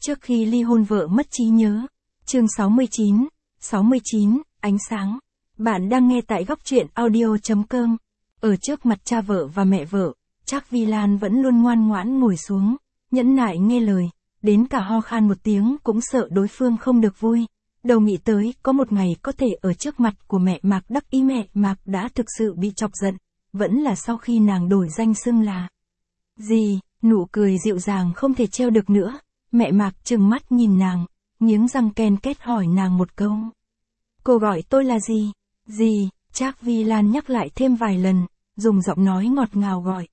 Trước khi ly hôn vợ mất trí nhớ. Chương 69, ánh sáng. Bạn đang nghe tại góc truyện audio.com. Ở trước mặt cha vợ và mẹ vợ, Trác Vi Lan vẫn luôn ngoan ngoãn ngồi xuống, nhẫn nại nghe lời, đến cả ho khan một tiếng cũng sợ đối phương không được vui. Đâu nghĩ tới có một ngày có thể ở trước mặt của mẹ Mạc đắc ý mẹ Mạc đã thực sự bị chọc giận, vẫn là sau khi nàng đổi danh xưng là gì, nụ cười dịu dàng không thể treo được nữa. Mẹ Mạc trừng mắt nhìn nàng, nghiến răng ken két hỏi nàng một câu. Cô gọi tôi là gì? Gì? Trác Vi Lan nhắc lại thêm vài lần, dùng giọng nói ngọt ngào gọi.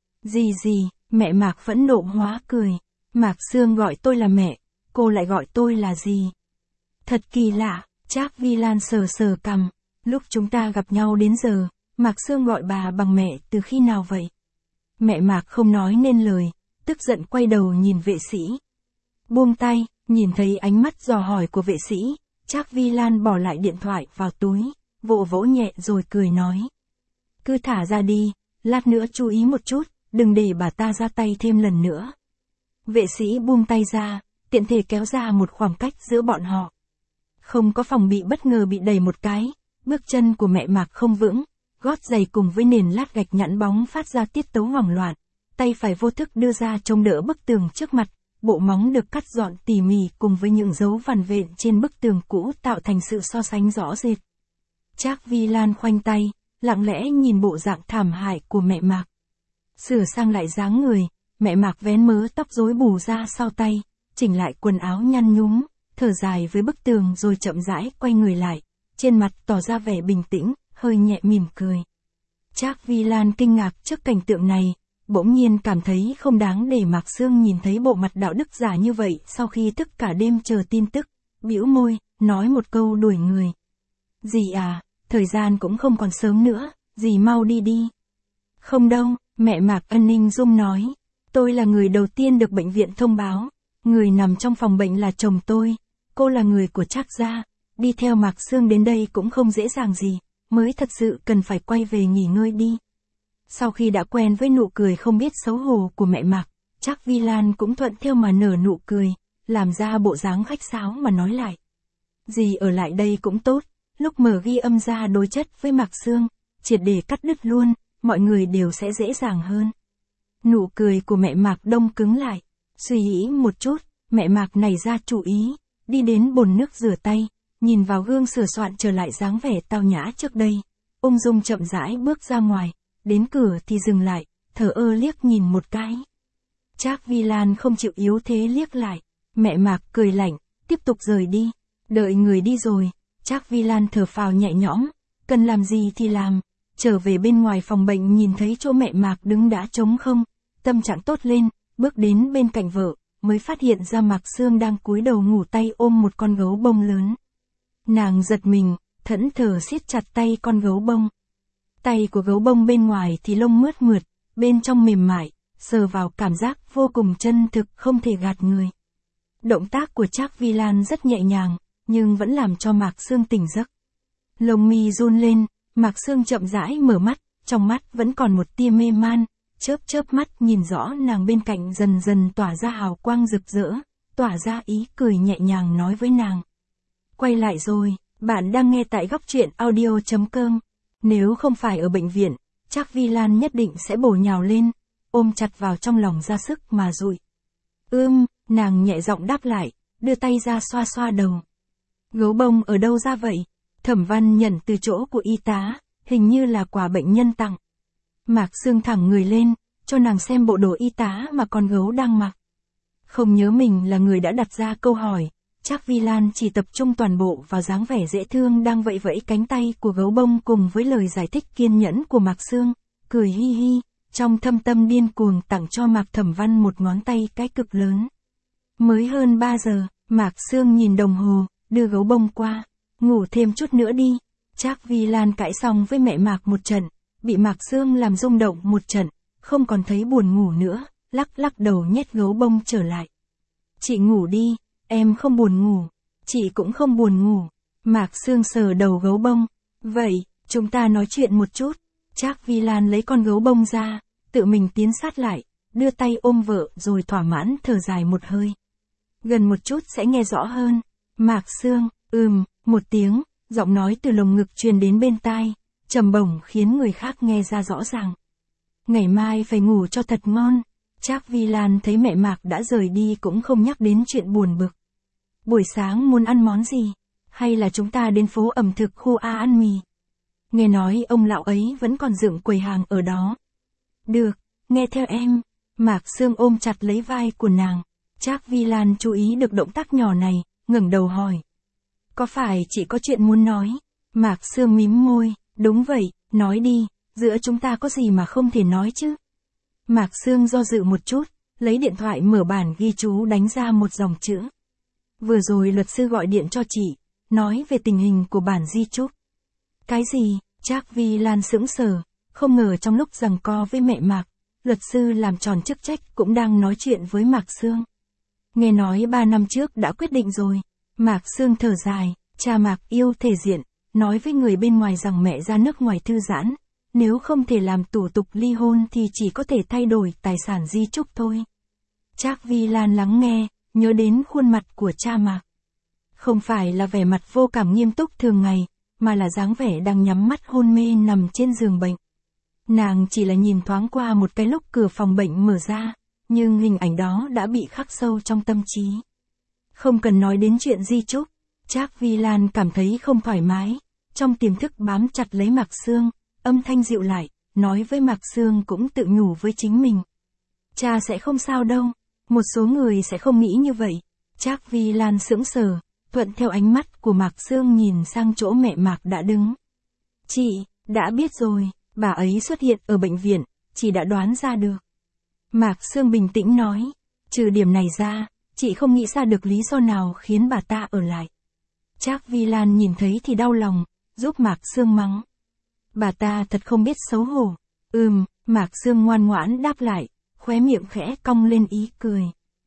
Gì? Mẹ Mạc phẫn nộ hóa cười. Mạc Sương gọi tôi là mẹ, cô lại gọi tôi là gì? Thật kỳ lạ, Trác Vi Lan sờ sờ cằm. Lúc chúng ta gặp nhau đến giờ, Mạc Sương gọi bà bằng mẹ từ khi nào vậy? Mẹ Mạc không nói nên lời, tức giận quay đầu nhìn vệ sĩ. Buông tay, nhìn thấy ánh mắt dò hỏi của vệ sĩ, Trác Vi Lan bỏ lại điện thoại vào túi, vỗ nhẹ rồi cười nói. Cứ thả ra đi, lát nữa chú ý một chút, đừng để bà ta ra tay thêm lần nữa. Vệ sĩ buông tay ra, tiện thể kéo ra một khoảng cách giữa bọn họ. Không có phòng bị bất ngờ bị đẩy một cái, bước chân của mẹ Mạc không vững, gót giày cùng với nền lát gạch nhẵn bóng phát ra tiết tấu hoảng loạn, tay phải vô thức đưa ra chống đỡ bức tường trước mặt, bộ móng được cắt gọn tỉ mỉ cùng với những dấu vằn vện trên bức tường cũ tạo thành sự so sánh rõ rệt. Trác Vi Lan khoanh tay, lặng lẽ nhìn bộ dạng thảm hại của mẹ Mạc. Sửa sang lại dáng người, mẹ Mạc vén mớ tóc rối bù ra sau tay, chỉnh lại quần áo nhăn nhúm, thở dài với bức tường rồi chậm rãi quay người lại, trên mặt tỏ ra vẻ bình tĩnh, hơi nhẹ mỉm cười. Trác Vi Lan kinh ngạc trước cảnh tượng này, bỗng nhiên cảm thấy không đáng để Mạc Sương nhìn thấy bộ mặt đạo đức giả như vậy sau khi thức cả đêm chờ tin tức, bĩu môi, nói một câu đuổi người. Dì à, thời gian cũng không còn sớm nữa, dì mau đi đi. Không đâu, mẹ Mạc Ân Ninh Dung nói, tôi là người đầu tiên được bệnh viện thông báo, người nằm trong phòng bệnh là chồng tôi, cô là người của Trác gia, đi theo Mạc Sương đến đây cũng không dễ dàng gì, mới thật sự cần phải quay về nghỉ ngơi đi. Sau khi đã quen với nụ cười không biết xấu hổ của mẹ Mạc, Trác Vi Lan cũng thuận theo mà nở nụ cười, làm ra bộ dáng khách sáo mà nói lại. Dì ở lại đây cũng tốt, lúc mở ghi âm ra đối chất với Mạc Sương, triệt để cắt đứt luôn, mọi người đều sẽ dễ dàng hơn. Nụ cười của mẹ Mạc đông cứng lại, suy nghĩ một chút, mẹ Mạc nảy ra chủ ý, đi đến bồn nước rửa tay, nhìn vào gương sửa soạn trở lại dáng vẻ tao nhã trước đây, ung dung chậm rãi bước ra ngoài, đến cửa thì dừng lại, thờ ơ liếc nhìn một cái. Trác Vi Lan không chịu yếu thế liếc lại, mẹ Mạc cười lạnh, tiếp tục rời đi, đợi người đi rồi, Trác Vi Lan thở phào nhẹ nhõm, cần làm gì thì làm, trở về bên ngoài phòng bệnh nhìn thấy chỗ mẹ Mạc đứng đã trống không, tâm trạng tốt lên, bước đến bên cạnh vợ, mới phát hiện ra Mạc Sương đang cúi đầu ngủ tay ôm một con gấu bông lớn. Nàng giật mình, thẫn thờ siết chặt tay con gấu bông. Tay của gấu bông bên ngoài thì lông mướt mượt, bên trong mềm mại, sờ vào cảm giác vô cùng chân thực không thể gạt người. Động tác của Trác Vi Lan rất nhẹ nhàng, nhưng vẫn làm cho Mạc Sương tỉnh giấc. Lông mi run lên, Mạc Sương chậm rãi mở mắt, trong mắt vẫn còn một tia mê man, chớp mắt nhìn rõ nàng bên cạnh dần dần tỏa ra hào quang rực rỡ, tỏa ra ý cười nhẹ nhàng nói với nàng. Quay lại rồi, bạn đang nghe tại góc truyện audio.com. Nếu không phải ở bệnh viện, Trác Vi Lan nhất định sẽ bổ nhào lên, ôm chặt vào trong lòng ra sức mà dụi. Nàng nhẹ giọng đáp lại, đưa tay ra xoa xoa đầu. Gấu bông ở đâu ra vậy? Thẩm Văn nhận từ chỗ của y tá, hình như là quà bệnh nhân tặng. Mạc Sương thẳng người lên, cho nàng xem bộ đồ y tá mà con gấu đang mặc. Không nhớ mình là người đã đặt ra câu hỏi, Trác Vi Lan chỉ tập trung toàn bộ vào dáng vẻ dễ thương đang vẫy vẫy cánh tay của gấu bông cùng với lời giải thích kiên nhẫn của Mạc Sương, cười hi hi, trong thâm tâm điên cuồng tặng cho Mạc Thẩm Văn một ngón tay cái cực lớn. Mới hơn 3 giờ, Mạc Sương nhìn đồng hồ, đưa gấu bông qua, ngủ thêm chút nữa đi. Trác Vi Lan cãi xong với mẹ Mạc một trận, bị Mạc Sương làm rung động một trận, không còn thấy buồn ngủ nữa, lắc đầu nhét gấu bông trở lại. Chị ngủ đi. Em không buồn ngủ, chị cũng không buồn ngủ. Mạc Sương sờ đầu gấu bông. Vậy, chúng ta nói chuyện một chút. Trác Vi Lan lấy con gấu bông ra, tự mình tiến sát lại, đưa tay ôm vợ rồi thỏa mãn thở dài một hơi. Gần một chút sẽ nghe rõ hơn. Mạc Sương, một tiếng, giọng nói từ lồng ngực truyền đến bên tai, trầm bổng khiến người khác nghe ra rõ ràng. Ngày mai phải ngủ cho thật ngon. Trác Vi Lan thấy mẹ Mạc đã rời đi cũng không nhắc đến chuyện buồn bực. Buổi sáng muốn ăn món gì? Hay là chúng ta đến phố ẩm thực khu A ăn mì? Nghe nói ông lão ấy vẫn còn dựng quầy hàng ở đó. Được, nghe theo em. Mạc Sương ôm chặt lấy vai của nàng. Trác Vi Lan chú ý được động tác nhỏ này, ngẩng đầu hỏi. Có phải chị có chuyện muốn nói? Mạc Sương mím môi, đúng vậy, nói đi, giữa chúng ta có gì mà không thể nói chứ? Mạc Sương do dự một chút, lấy điện thoại mở bản ghi chú đánh ra một dòng chữ. Vừa rồi luật sư gọi điện cho chị, nói về tình hình của bản di chúc. Cái gì? Trác Vi Lan sững sờ, không ngờ trong lúc giằng co với mẹ Mạc, luật sư làm tròn chức trách cũng đang nói chuyện với Mạc Sương. Nghe nói 3 năm trước đã quyết định rồi. Mạc Sương thở dài, cha Mạc yêu thể diện, nói với người bên ngoài rằng mẹ ra nước ngoài thư giãn, nếu không thể làm thủ tục ly hôn thì chỉ có thể thay đổi tài sản di chúc thôi. Trác Vi Lan lắng nghe, nhớ đến khuôn mặt của cha Mạc. Không phải là vẻ mặt vô cảm nghiêm túc thường ngày, mà là dáng vẻ đang nhắm mắt hôn mê nằm trên giường bệnh. Nàng chỉ là nhìn thoáng qua một cái lúc cửa phòng bệnh mở ra, nhưng hình ảnh đó đã bị khắc sâu trong tâm trí. Không cần nói đến chuyện di chúc, Trác Vi Lan cảm thấy không thoải mái, trong tiềm thức bám chặt lấy Mạc Sương, âm thanh dịu lại, nói với Mạc Sương cũng tự nhủ với chính mình. Cha sẽ không sao đâu, một số người sẽ không nghĩ như vậy. Trác Vi Lan sững sờ, thuận theo ánh mắt của Mạc Sương nhìn sang chỗ mẹ Mạc đã đứng. Chị, đã biết rồi, bà ấy xuất hiện ở bệnh viện, chị đã đoán ra được. Mạc Sương bình tĩnh nói, trừ điểm này ra, chị không nghĩ ra được lý do nào khiến bà ta ở lại. Trác Vi Lan nhìn thấy thì đau lòng, giúp Mạc Sương mắng. Bà ta thật không biết xấu hổ. Mạc Sương ngoan ngoãn đáp lại, khóe miệng khẽ cong lên ý cười.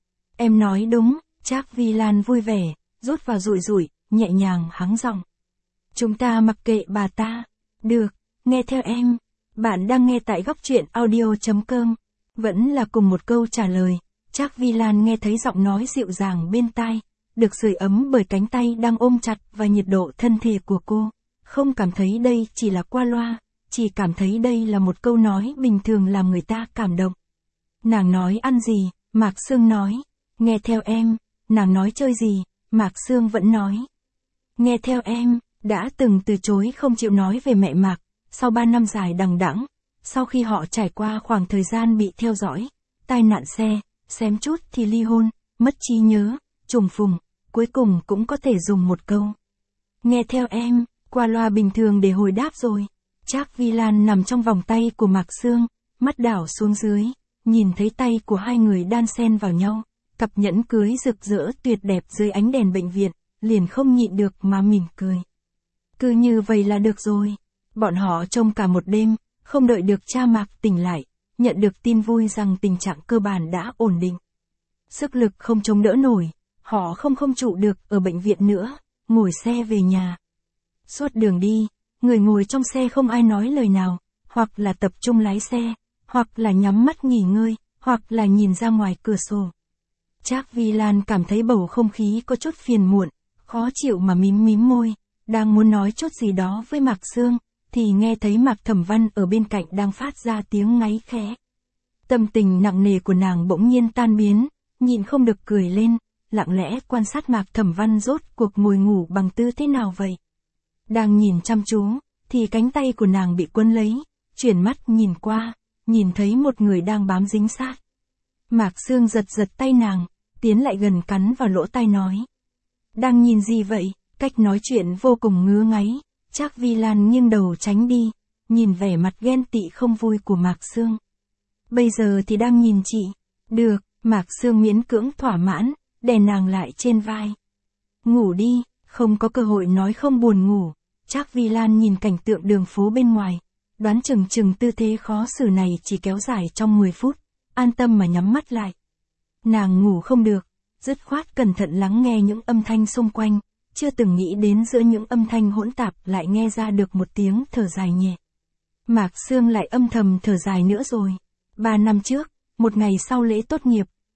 Em nói đúng, Trác Vi Lan vui vẻ, rút vào rủi rủi, nhẹ nhàng hắng giọng. Chúng ta mặc kệ bà ta. Được, nghe theo em. Bạn đang nghe tại góc truyện audio.com. Vẫn là cùng một câu trả lời, Trác Vi Lan nghe thấy giọng nói dịu dàng bên tai, được sưởi ấm bởi cánh tay đang ôm chặt và nhiệt độ thân thể của cô. Không cảm thấy đây chỉ là qua loa, chỉ cảm thấy đây là một câu nói bình thường làm người ta cảm động. Nàng nói ăn gì, Mạc Sương nói. Nghe theo em. Nàng nói chơi gì, Mạc Sương vẫn nói. Nghe theo em. Đã từng từ chối không chịu nói về mẹ Mạc, sau 3 năm dài đằng đẵng, sau khi họ trải qua khoảng thời gian bị theo dõi, tai nạn xe, xém chút thì ly hôn, mất trí nhớ, trùng phùng, cuối cùng cũng có thể dùng một câu. Nghe theo em, qua loa bình thường để hồi đáp rồi. Trác Vi Lan nằm trong vòng tay của Mạc Sương, mắt đảo xuống dưới, nhìn thấy tay của hai người đan xen vào nhau, cặp nhẫn cưới rực rỡ tuyệt đẹp dưới ánh đèn bệnh viện, liền không nhịn được mà mỉm cười. Cứ như vậy là được rồi. Bọn họ trông cả một đêm, không đợi được cha Mạc tỉnh lại, nhận được tin vui rằng tình trạng cơ bản đã ổn định. Sức lực không chống đỡ nổi, họ không trụ được ở bệnh viện nữa, ngồi xe về nhà. Suốt đường đi, người ngồi trong xe không ai nói lời nào, hoặc là tập trung lái xe, hoặc là nhắm mắt nghỉ ngơi, hoặc là nhìn ra ngoài cửa sổ. Trác Vi Lan cảm thấy bầu không khí có chút phiền muộn, khó chịu mà mím môi, đang muốn nói chút gì đó với Mạc Sương, thì nghe thấy Mạc Thẩm Văn ở bên cạnh đang phát ra tiếng ngáy khẽ. Tâm tình nặng nề của nàng bỗng nhiên tan biến, nhịn không được cười lên, lặng lẽ quan sát Mạc Thẩm Văn rốt cuộc ngồi ngủ bằng tư thế nào vậy. Đang nhìn chăm chú, thì cánh tay của nàng bị quấn lấy, chuyển mắt nhìn qua, nhìn thấy một người đang bám dính sát. Mạc Sương giật tay nàng, tiến lại gần cắn vào lỗ tai nói. Đang nhìn gì vậy? Cách nói chuyện vô cùng ngứa ngáy. Trác Vi Lan nghiêng đầu tránh đi, nhìn vẻ mặt ghen tị không vui của Mạc Sương. Bây giờ thì đang nhìn chị. Được, Mạc Sương miễn cưỡng thỏa mãn, đè nàng lại trên vai. Ngủ đi, không có cơ hội nói không buồn ngủ. Trác Vi Lan nhìn cảnh tượng đường phố bên ngoài, đoán chừng tư thế khó xử này chỉ kéo dài trong 10 phút, an tâm mà nhắm mắt lại. Nàng ngủ không được, dứt khoát cẩn thận lắng nghe những âm thanh xung quanh, chưa từng nghĩ đến giữa những âm thanh hỗn tạp lại nghe ra được một tiếng thở dài nhẹ. Mạc Sương lại âm thầm thở dài nữa rồi. 3 năm trước, một ngày sau lễ tốt nghiệp,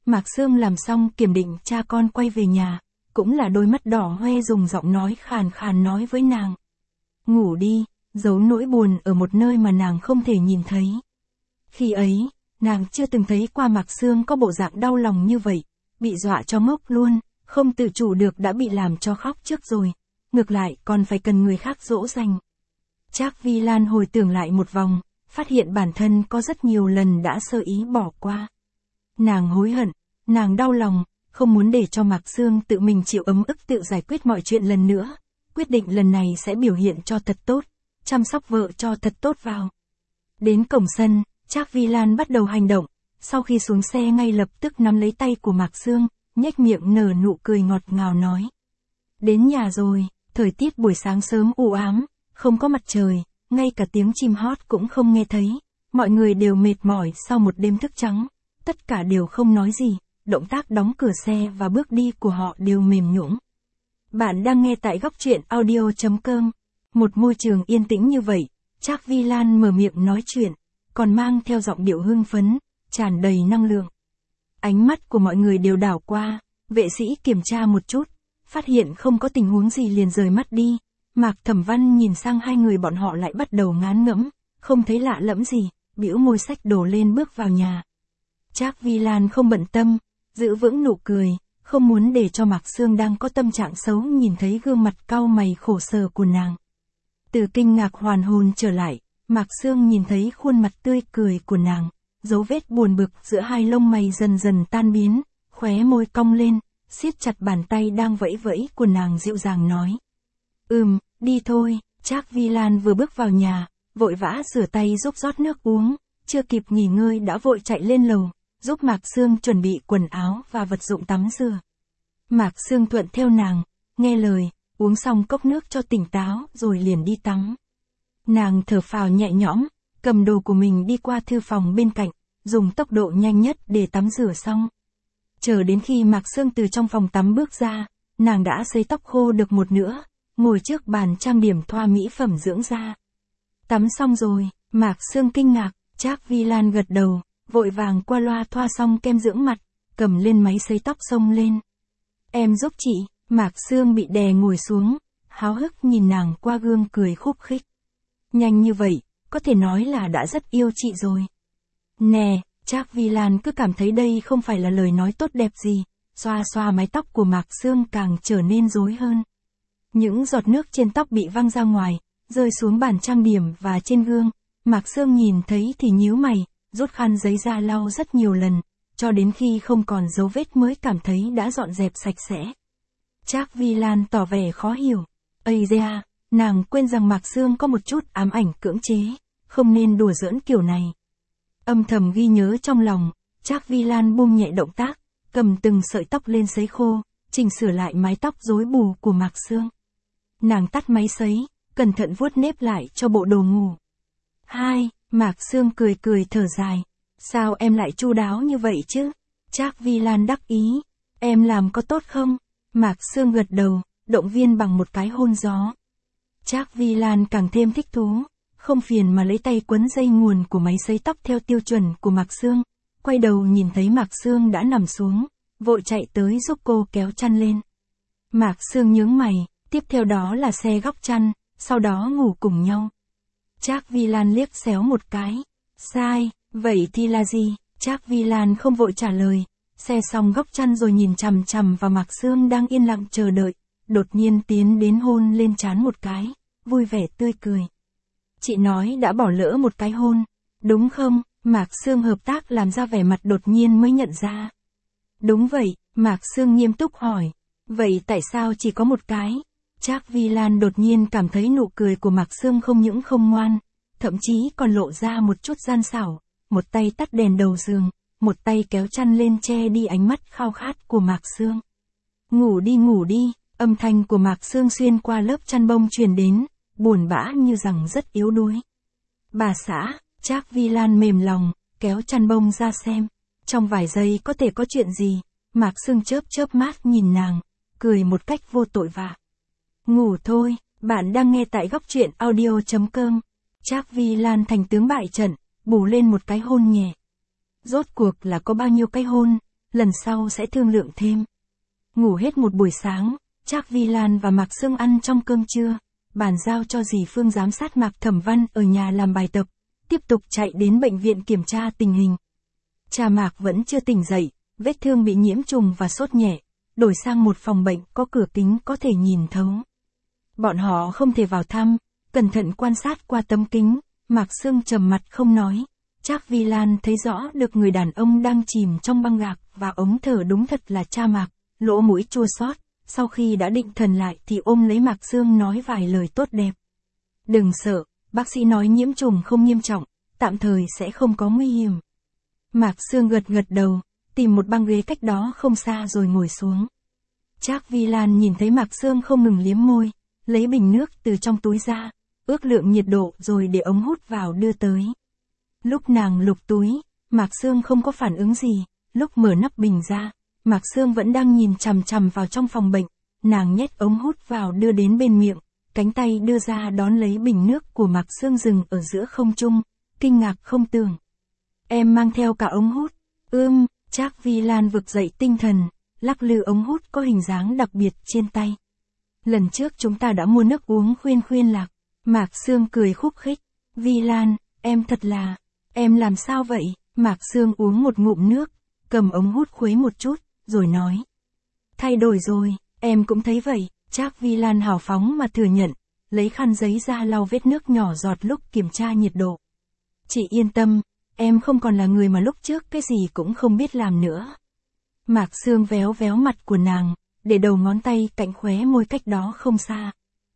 Mạc Sương làm xong kiểm định cha con quay về nhà, cũng là đôi mắt đỏ hoe dùng giọng nói khàn khàn nói với nàng. Ngủ đi, giấu nỗi buồn ở một nơi mà nàng không thể nhìn thấy. Khi ấy, nàng chưa từng thấy qua Mạc Sương có bộ dạng đau lòng như vậy, bị dọa cho ngốc luôn, không tự chủ được đã bị làm cho khóc trước rồi, ngược lại còn phải cần người khác dỗ dành. Trác Vi Lan hồi tưởng lại một vòng, phát hiện bản thân có rất nhiều lần đã sơ ý bỏ qua. Nàng hối hận, nàng đau lòng, không muốn để cho Mạc Sương tự mình chịu ấm ức tự giải quyết mọi chuyện lần nữa, quyết định lần này sẽ biểu hiện cho thật tốt, chăm sóc vợ cho thật tốt vào. Đến cổng sân, Trác Vi Lan bắt đầu hành động, sau khi xuống xe ngay lập tức nắm lấy tay của Mạc Sương, nhếch miệng nở nụ cười ngọt ngào nói. Đến nhà rồi, thời tiết buổi sáng sớm u ám, không có mặt trời, ngay cả tiếng chim hót cũng không nghe thấy, mọi người đều mệt mỏi sau một đêm thức trắng, tất cả đều không nói gì, động tác đóng cửa xe và bước đi của họ đều mềm nhũn. Bạn đang nghe tại góc truyện audio.com, một môi trường yên tĩnh như vậy, Trác Vi Lan mở miệng nói chuyện, còn mang theo giọng điệu hưng phấn, tràn đầy năng lượng. Ánh mắt của mọi người đều đảo qua, vệ sĩ kiểm tra một chút, phát hiện không có tình huống gì liền rời mắt đi. Mạc Thẩm Văn nhìn sang hai người bọn họ lại bắt đầu ngán ngẫm, không thấy lạ lẫm gì, bĩu môi xách đồ lên bước vào nhà. Trác Vi Lan không bận tâm, giữ vững nụ cười, không muốn để cho Mạc Sương đang có tâm trạng xấu nhìn thấy gương mặt cau mày khổ sở của nàng. Từ kinh ngạc hoàn hồn trở lại, Mạc Sương nhìn thấy khuôn mặt tươi cười của nàng, dấu vết buồn bực giữa hai lông mày dần dần tan biến, khóe môi cong lên, siết chặt bàn tay đang vẫy vẫy của nàng dịu dàng nói. Đi thôi. Trác Vi Lan vừa bước vào nhà, vội vã rửa tay giúp rót nước uống, chưa kịp nghỉ ngơi đã vội chạy lên lầu, giúp Mạc Sương chuẩn bị quần áo và vật dụng tắm rửa. Mạc Sương thuận theo nàng, nghe lời, uống xong cốc nước cho tỉnh táo rồi liền đi tắm. Nàng thở phào nhẹ nhõm, cầm đồ của mình đi qua thư phòng bên cạnh, dùng tốc độ nhanh nhất để tắm rửa xong. Chờ đến khi Mạc Sương từ trong phòng tắm bước ra, nàng đã sấy tóc khô được một nửa, ngồi trước bàn trang điểm thoa mỹ phẩm dưỡng da. Tắm xong rồi, Mạc Sương kinh ngạc, Trác Vi Lan gật đầu, vội vàng qua loa thoa xong kem dưỡng mặt, cầm lên máy sấy tóc xông lên. Em giúp chị. Mạc Sương bị đè ngồi xuống, háo hức nhìn nàng qua gương cười khúc khích. Nhanh như vậy, có thể nói là đã rất yêu chị rồi. Nè, Trác Vi Lan cứ cảm thấy đây không phải là lời nói tốt đẹp gì, xoa xoa mái tóc của Mạc Sương càng trở nên rối hơn. Những giọt nước trên tóc bị văng ra ngoài, rơi xuống bàn trang điểm và trên gương, Mạc Sương nhìn thấy thì nhíu mày, rút khăn giấy ra lau rất nhiều lần, cho đến khi không còn dấu vết mới cảm thấy đã dọn dẹp sạch sẽ. Trác Vi Lan tỏ vẻ khó hiểu. Ây da, nàng quên rằng Mạc Sương có một chút ám ảnh cưỡng chế, không nên đùa giỡn kiểu này. Âm thầm ghi nhớ trong lòng, Trác Vi Lan buông nhẹ động tác, cầm từng sợi tóc lên sấy khô, chỉnh sửa lại mái tóc rối bù của Mạc Sương. Nàng tắt máy sấy, cẩn thận vuốt nếp lại cho bộ đồ ngủ. Mạc Sương cười cười thở dài. Sao em lại chu đáo như vậy chứ? Trác Vi Lan đắc ý. Em làm có tốt không? Mạc Sương gật đầu, động viên bằng một cái hôn gió. Trác Vi Lan càng thêm thích thú, không phiền mà lấy tay quấn dây nguồn của máy sấy tóc theo tiêu chuẩn của Mạc Sương, quay đầu nhìn thấy Mạc Sương đã nằm xuống, vội chạy tới giúp cô kéo chăn lên. Mạc Sương nhướng mày, tiếp theo đó là xe góc chăn, sau đó ngủ cùng nhau. Trác Vi Lan liếc xéo một cái. Sai, vậy thì là gì? Trác Vi Lan không vội trả lời, xe xong góc chăn rồi nhìn chằm chằm vào Mạc Sương đang yên lặng chờ đợi, đột nhiên tiến đến hôn lên trán một cái, vui vẻ tươi cười. Chị nói đã bỏ lỡ một cái hôn, đúng không? Mạc Sương hợp tác làm ra vẻ mặt đột nhiên mới nhận ra. Đúng vậy, Mạc Sương nghiêm túc hỏi. Vậy tại sao chỉ có một cái? Trác Vi Lan đột nhiên cảm thấy nụ cười của Mạc Sương không những không ngoan, thậm chí còn lộ ra một chút gian xảo, một tay tắt đèn đầu giường, một tay kéo chăn lên che đi ánh mắt khao khát của Mạc Sương. Ngủ đi, âm thanh của Mạc Sương xuyên qua lớp chăn bông truyền đến, buồn bã như rằng rất yếu đuối. Bà xã, Trác Vi Lan mềm lòng, kéo chăn bông ra xem, trong vài giây có thể có chuyện gì, Mạc Sương chớp chớp mắt nhìn nàng, cười một cách vô tội vạ. Ngủ thôi, bạn đang nghe tại góc truyện audio.com. Trác Vi Lan thành tướng bại trận, bù lên một cái hôn nhẹ. Rốt cuộc là có bao nhiêu cái hôn, lần sau sẽ thương lượng thêm. Ngủ hết một buổi sáng, Trác Vi Lan và Mạc Sương ăn trong cơm trưa, bàn giao cho dì Phương giám sát Mạc Thẩm Văn ở nhà làm bài tập, tiếp tục chạy đến bệnh viện kiểm tra tình hình. Cha Mạc vẫn chưa tỉnh dậy, vết thương bị nhiễm trùng và sốt nhẹ, đổi sang một phòng bệnh có cửa kính có thể nhìn thấu. Bọn họ không thể vào thăm, cẩn thận quan sát qua tấm kính, Mạc Sương trầm mặt không nói. Trác Vi Lan thấy rõ được người đàn ông đang chìm trong băng gạc và ống thở đúng thật là cha Mạc, lỗ mũi chua xót. Sau khi đã định thần lại thì ôm lấy Mạc Sương nói vài lời tốt đẹp. Đừng sợ, bác sĩ nói nhiễm trùng không nghiêm trọng, tạm thời sẽ không có nguy hiểm. Mạc Sương gật gật đầu, tìm một băng ghế cách đó không xa rồi ngồi xuống. Trác Vi Lan nhìn thấy Mạc Sương không ngừng liếm môi, lấy bình nước từ trong túi ra, ước lượng nhiệt độ rồi để ống hút vào đưa tới. Lúc nàng lục túi, Mạc Sương không có phản ứng gì, lúc mở nắp bình ra, Mạc Sương vẫn đang nhìn chằm chằm vào trong phòng bệnh, nàng nhét ống hút vào đưa đến bên miệng, cánh tay đưa ra đón lấy bình nước của Mạc Sương dừng ở giữa không trung, kinh ngạc không tưởng. Em mang theo cả ống hút, Trác Vi Lan vực dậy tinh thần, lắc lư ống hút có hình dáng đặc biệt trên tay. Lần trước chúng ta đã mua nước uống khuyên lạc, Mạc Sương cười khúc khích, Vi Lan, em thật là, em làm sao vậy? Mạc Sương uống một ngụm nước, cầm ống hút khuấy một chút, rồi nói. Thay đổi rồi, em cũng thấy vậy, Trác Vi Lan hào phóng mà thừa nhận, lấy khăn giấy ra lau vết nước nhỏ giọt lúc kiểm tra nhiệt độ. Chị yên tâm, em không còn là người mà lúc trước cái gì cũng không biết làm nữa. Mạc Sương véo véo mặt của nàng, để đầu ngón tay cạnh khóe môi cách đó không xa.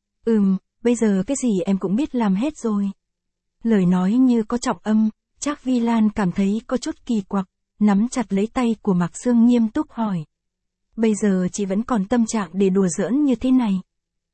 Bây giờ cái gì em cũng biết làm hết rồi. Lời nói như có trọng âm, Trác Vi Lan cảm thấy có chút kỳ quặc, nắm chặt lấy tay của Mạc Sương nghiêm túc hỏi. Bây giờ chị vẫn còn tâm trạng để đùa giỡn như thế này.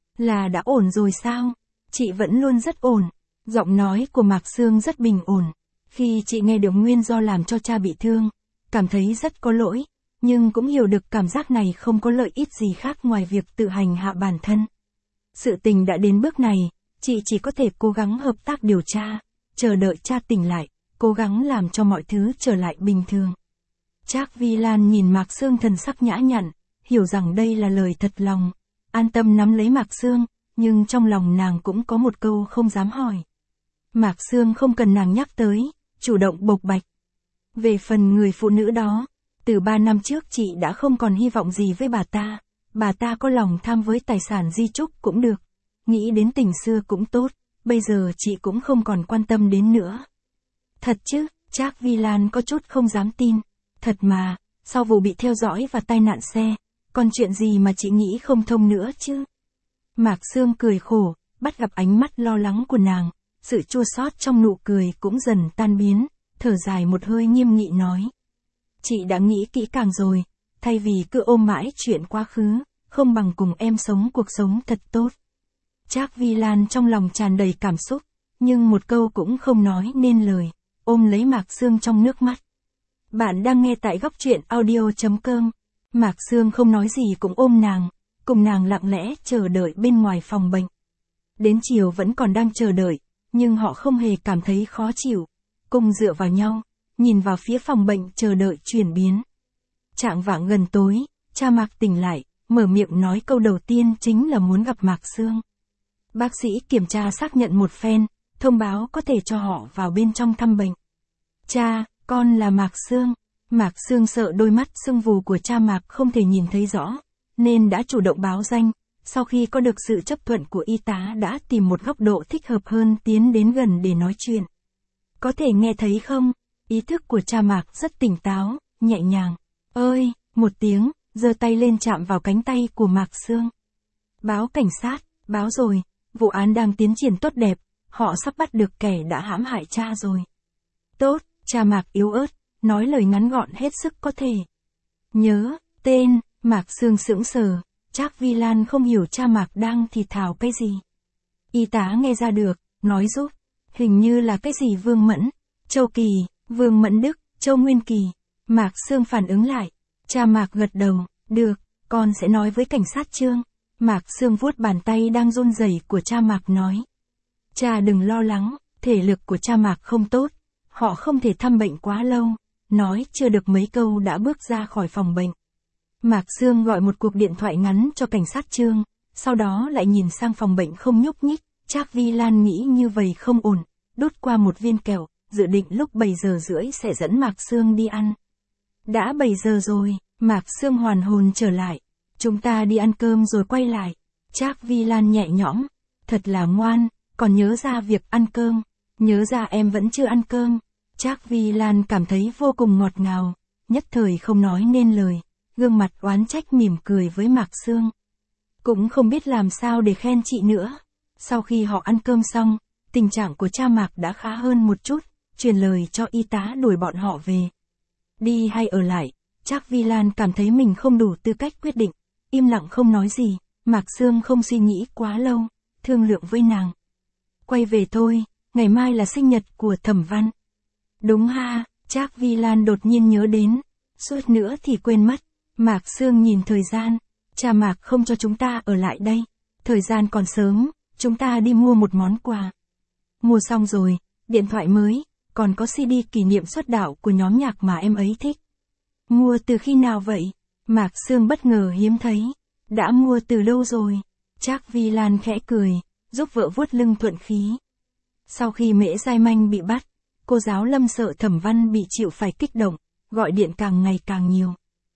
Là đã ổn rồi sao? Chị vẫn luôn rất ổn. Giọng nói của Mạc Sương rất bình ổn. Khi chị nghe được nguyên do làm cho cha bị thương, cảm thấy rất có lỗi, nhưng cũng hiểu được cảm giác này không có lợi ích gì khác ngoài việc tự hành hạ bản thân. Sự tình đã đến bước này, chị chỉ có thể cố gắng hợp tác điều tra, chờ đợi cha tỉnh lại, cố gắng làm cho mọi thứ trở lại bình thường. Trác Vi Lan nhìn Mạc Sương thần sắc nhã nhặn, hiểu rằng đây là lời thật lòng, an tâm nắm lấy Mạc Sương, nhưng trong lòng nàng cũng có một câu không dám hỏi. Mạc Sương không cần nàng nhắc tới, chủ động bộc bạch. Về phần người phụ nữ đó, từ 3 năm trước chị đã không còn hy vọng gì với bà ta có lòng tham với tài sản di chúc cũng được, nghĩ đến tình xưa cũng tốt, bây giờ chị cũng không còn quan tâm đến nữa. Thật chứ? Trác Vi Lan có chút không dám tin. Thật mà, sau vụ bị theo dõi và tai nạn xe, còn chuyện gì mà chị nghĩ không thông nữa chứ? Mạc Sương cười khổ, bắt gặp ánh mắt lo lắng của nàng, sự chua xót trong nụ cười cũng dần tan biến, thở dài một hơi nghiêm nghị nói. Chị đã nghĩ kỹ càng rồi, thay vì cứ ôm mãi chuyện quá khứ, không bằng cùng em sống cuộc sống thật tốt. Trác Vi Lan trong lòng tràn đầy cảm xúc, nhưng một câu cũng không nói nên lời, ôm lấy Mạc Sương trong nước mắt. Bạn đang nghe tại góc truyện audio.com. Mạc Sương không nói gì cũng ôm nàng, cùng nàng lặng lẽ chờ đợi bên ngoài phòng bệnh. Đến chiều vẫn còn đang chờ đợi, nhưng họ không hề cảm thấy khó chịu, cùng dựa vào nhau, nhìn vào phía phòng bệnh chờ đợi chuyển biến. Chạng vạng gần tối, cha Mạc tỉnh lại, mở miệng nói câu đầu tiên chính là muốn gặp Mạc Sương. Bác sĩ kiểm tra xác nhận một phen, thông báo có thể cho họ vào bên trong thăm bệnh. Cha, con là Mạc Sương. Mạc Sương sợ đôi mắt sưng vù của cha Mạc không thể nhìn thấy rõ, nên đã chủ động báo danh, sau khi có được sự chấp thuận của y tá đã tìm một góc độ thích hợp hơn tiến đến gần để nói chuyện. Có thể nghe thấy không? Ý thức của cha Mạc rất tỉnh táo, nhẹ nhàng. Ơi, một tiếng, giơ tay lên chạm vào cánh tay của Mạc Sương. Báo cảnh sát, báo rồi, vụ án đang tiến triển tốt đẹp, họ sắp bắt được kẻ đã hãm hại cha rồi. Tốt, cha Mạc yếu ớt, nói lời ngắn gọn hết sức có thể. Nhớ, tên, Mạc Sương sững sờ, Trác Vi Lan không hiểu cha Mạc đang thì thào cái gì. Y tá nghe ra được, nói giúp, hình như là cái gì Vương Mẫn, Châu Kỳ, Vương Mẫn Đức, Châu Nguyên Kỳ. Mạc Sương phản ứng lại, cha Mạc gật đầu, được, con sẽ nói với cảnh sát Trương. Mạc Sương vuốt bàn tay đang run rẩy của cha Mạc nói. Cha đừng lo lắng, thể lực của cha Mạc không tốt, họ không thể thăm bệnh quá lâu. nói chưa được mấy câu đã bước ra khỏi phòng bệnh. Mạc Sương gọi một cuộc điện thoại ngắn cho cảnh sát Trương, sau đó lại nhìn sang phòng bệnh không nhúc nhích. Trác Vi Lan nghĩ như vậy không ổn, đút qua một viên kẹo, dự định lúc 7 giờ rưỡi sẽ dẫn Mạc Sương đi ăn. Đã 7 giờ rồi, Mạc Sương hoàn hồn trở lại. Chúng ta đi ăn cơm rồi quay lại. Trác Vi Lan nhẹ nhõm, thật là ngoan, còn nhớ ra việc ăn cơm, nhớ ra em vẫn chưa ăn cơm. Trác Vi Lan cảm thấy vô cùng ngọt ngào, nhất thời không nói nên lời, gương mặt oán trách mỉm cười với Mạc Sương. Cũng không biết làm sao để khen chị nữa. Sau khi họ ăn cơm xong, tình trạng của cha Mạc đã khá hơn một chút, truyền lời cho y tá đuổi bọn họ về. Đi hay ở lại, Trác Vi Lan cảm thấy mình không đủ tư cách quyết định, im lặng không nói gì. Mạc Sương không suy nghĩ quá lâu, thương lượng với nàng. Quay về thôi, ngày mai là sinh nhật của Thẩm Văn. Đúng ha, Trác Vi Lan đột nhiên nhớ đến, suốt nữa thì quên mất. Mạc Sương nhìn thời gian, cha Mạc không cho chúng ta ở lại đây, thời gian còn sớm, chúng ta đi mua một món quà. Mua xong rồi, điện thoại mới, còn có CD kỷ niệm xuất đạo của nhóm nhạc mà em ấy thích. Mua từ khi nào vậy? Mạc Sương bất ngờ hiếm thấy. Đã mua từ lâu rồi. Trác Vi Lan khẽ cười, giúp vợ vuốt lưng thuận khí. Sau khi Mễ Giai Manh bị bắt, cô giáo Lâm sợ Thẩm Văn bị chịu phải kích động, gọi điện càng ngày càng nhiều.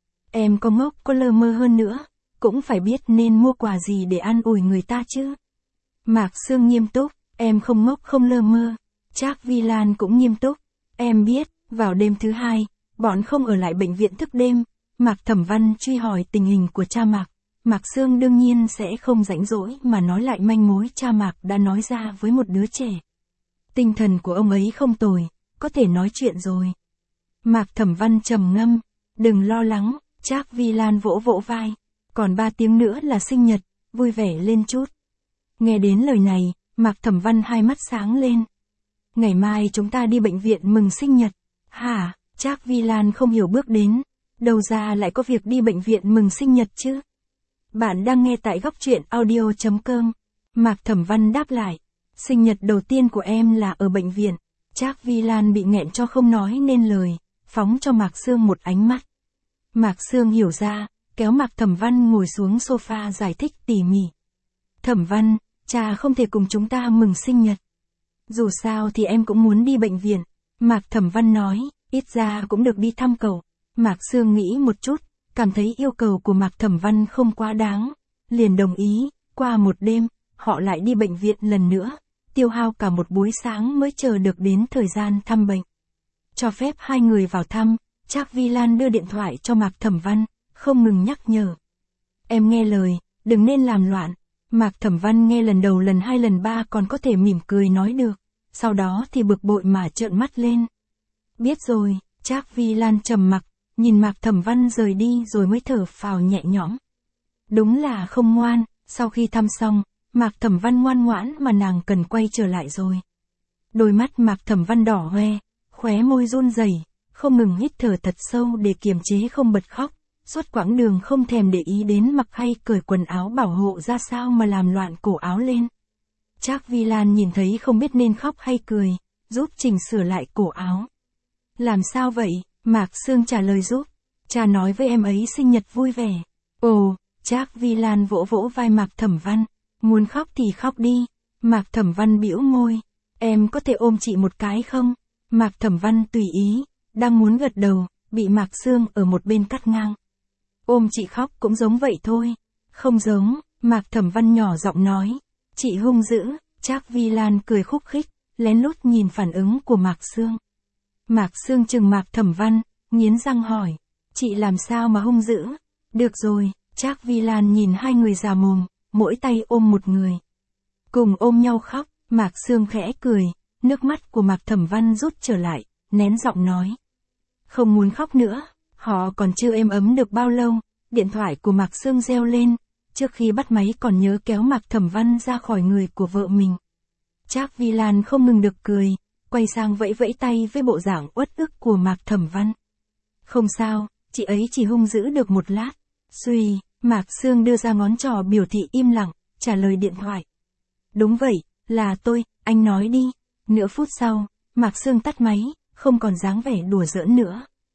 Em có ngốc có lơ mơ hơn nữa, cũng phải biết nên mua quà gì để an ủi người ta chứ. Mạc Sương nghiêm túc, em không ngốc không lơ mơ. Trác Vi Lan cũng nghiêm túc, em biết, vào đêm thứ hai, bọn không ở lại bệnh viện thức đêm. Mạc Thẩm Văn truy hỏi tình hình của cha Mạc. Mạc Sương đương nhiên sẽ không rảnh rỗi mà nói lại manh mối cha Mạc đã nói ra với một đứa trẻ. Tinh thần của ông ấy không tồi, có thể nói chuyện rồi. Mạc Thẩm Văn trầm ngâm, đừng lo lắng, Trác Vi Lan vỗ vỗ vai. Còn 3 tiếng nữa là sinh nhật, vui vẻ lên chút. Nghe đến lời này, Mạc Thẩm Văn hai mắt sáng lên. Ngày mai chúng ta đi bệnh viện mừng sinh nhật. Hả? Trác Vi Lan không hiểu bước đến. Đâu ra lại có việc đi bệnh viện mừng sinh nhật chứ? Bạn đang nghe tại góc truyện audio.com. Mạc Thẩm Văn đáp lại. Sinh nhật đầu tiên của em là ở bệnh viện. Trác Vi Lan bị nghẹn cho không nói nên lời, phóng cho Mạc Sương một ánh mắt. Mạc Sương hiểu ra, kéo Mạc Thẩm Văn ngồi xuống sofa giải thích tỉ mỉ. Thẩm Văn, cha không thể cùng chúng ta mừng sinh nhật. Dù sao thì em cũng muốn đi bệnh viện. Mạc Thẩm Văn nói, ít ra cũng được đi thăm cậu. Mạc Sương nghĩ một chút, cảm thấy yêu cầu của Mạc Thẩm Văn không quá đáng. Liền đồng ý, qua một đêm, họ lại đi bệnh viện lần nữa. Tiêu hao cả một buổi sáng mới chờ được đến thời gian thăm bệnh. Cho phép hai người vào thăm, Trác Vi Lan đưa điện thoại cho Mạc Thẩm Văn, không ngừng nhắc nhở. Em nghe lời, đừng nên làm loạn. Mạc Thẩm Văn nghe lần đầu lần hai lần ba còn có thể mỉm cười nói được, sau đó thì bực bội mà trợn mắt lên. Biết rồi, Trác Vi Lan trầm mặc, nhìn Mạc Thẩm Văn rời đi rồi mới thở phào nhẹ nhõm. Đúng là không ngoan, sau khi thăm xong, Mạc Thẩm Văn ngoan ngoãn mà nàng cần quay trở lại rồi. Đôi mắt Mạc Thẩm Văn đỏ hoe, khóe môi run rẩy, không ngừng hít thở thật sâu để kiềm chế không bật khóc. Suốt quãng đường không thèm để ý đến mặc hay cởi quần áo bảo hộ ra sao mà làm loạn cổ áo lên. Trác Vi Lan nhìn thấy không biết nên khóc hay cười, giúp chỉnh sửa lại cổ áo. Làm sao vậy? Mạc Sương trả lời giúp. Cha nói với em ấy sinh nhật vui vẻ. Ồ, Trác Vi Lan vỗ vỗ vai Mạc Thẩm Văn. Muốn khóc thì khóc đi. Mạc Thẩm Văn bĩu môi. Em có thể ôm chị một cái không? Mạc Thẩm Văn tùy ý, đang muốn gật đầu, bị Mạc Sương ở một bên cắt ngang. Ôm chị khóc cũng giống vậy thôi. Không giống, Mạc Thẩm Văn nhỏ giọng nói. Chị hung dữ. Trác Vi Lan cười khúc khích, lén lút nhìn phản ứng của Mạc Sương. Mạc Sương chừng Mạc Thẩm Văn, nghiến răng hỏi. Chị làm sao mà hung dữ? Được rồi, Trác Vi Lan nhìn hai người già mồm, mỗi tay ôm một người. Cùng ôm nhau khóc, Mạc Sương khẽ cười, nước mắt của Mạc Thẩm Văn rút trở lại, nén giọng nói. Không muốn khóc nữa, họ còn chưa êm ấm được bao lâu, điện thoại của Mạc Sương reo lên, trước khi bắt máy còn nhớ kéo Mạc Thẩm Văn ra khỏi người của vợ mình. Trác Vi Lan không ngừng được cười, quay sang vẫy vẫy tay với bộ dạng uất ức của Mạc Thẩm Văn. Không sao, chị ấy chỉ hung dữ được một lát. Suy, Mạc Sương đưa ra ngón trỏ biểu thị im lặng, trả lời điện thoại. Đúng vậy, là tôi, anh nói đi. Nửa phút sau, Mạc Sương tắt máy, không còn dáng vẻ đùa giỡn nữa.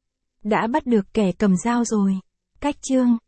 Đã bắt được kẻ cầm dao rồi. Cách chương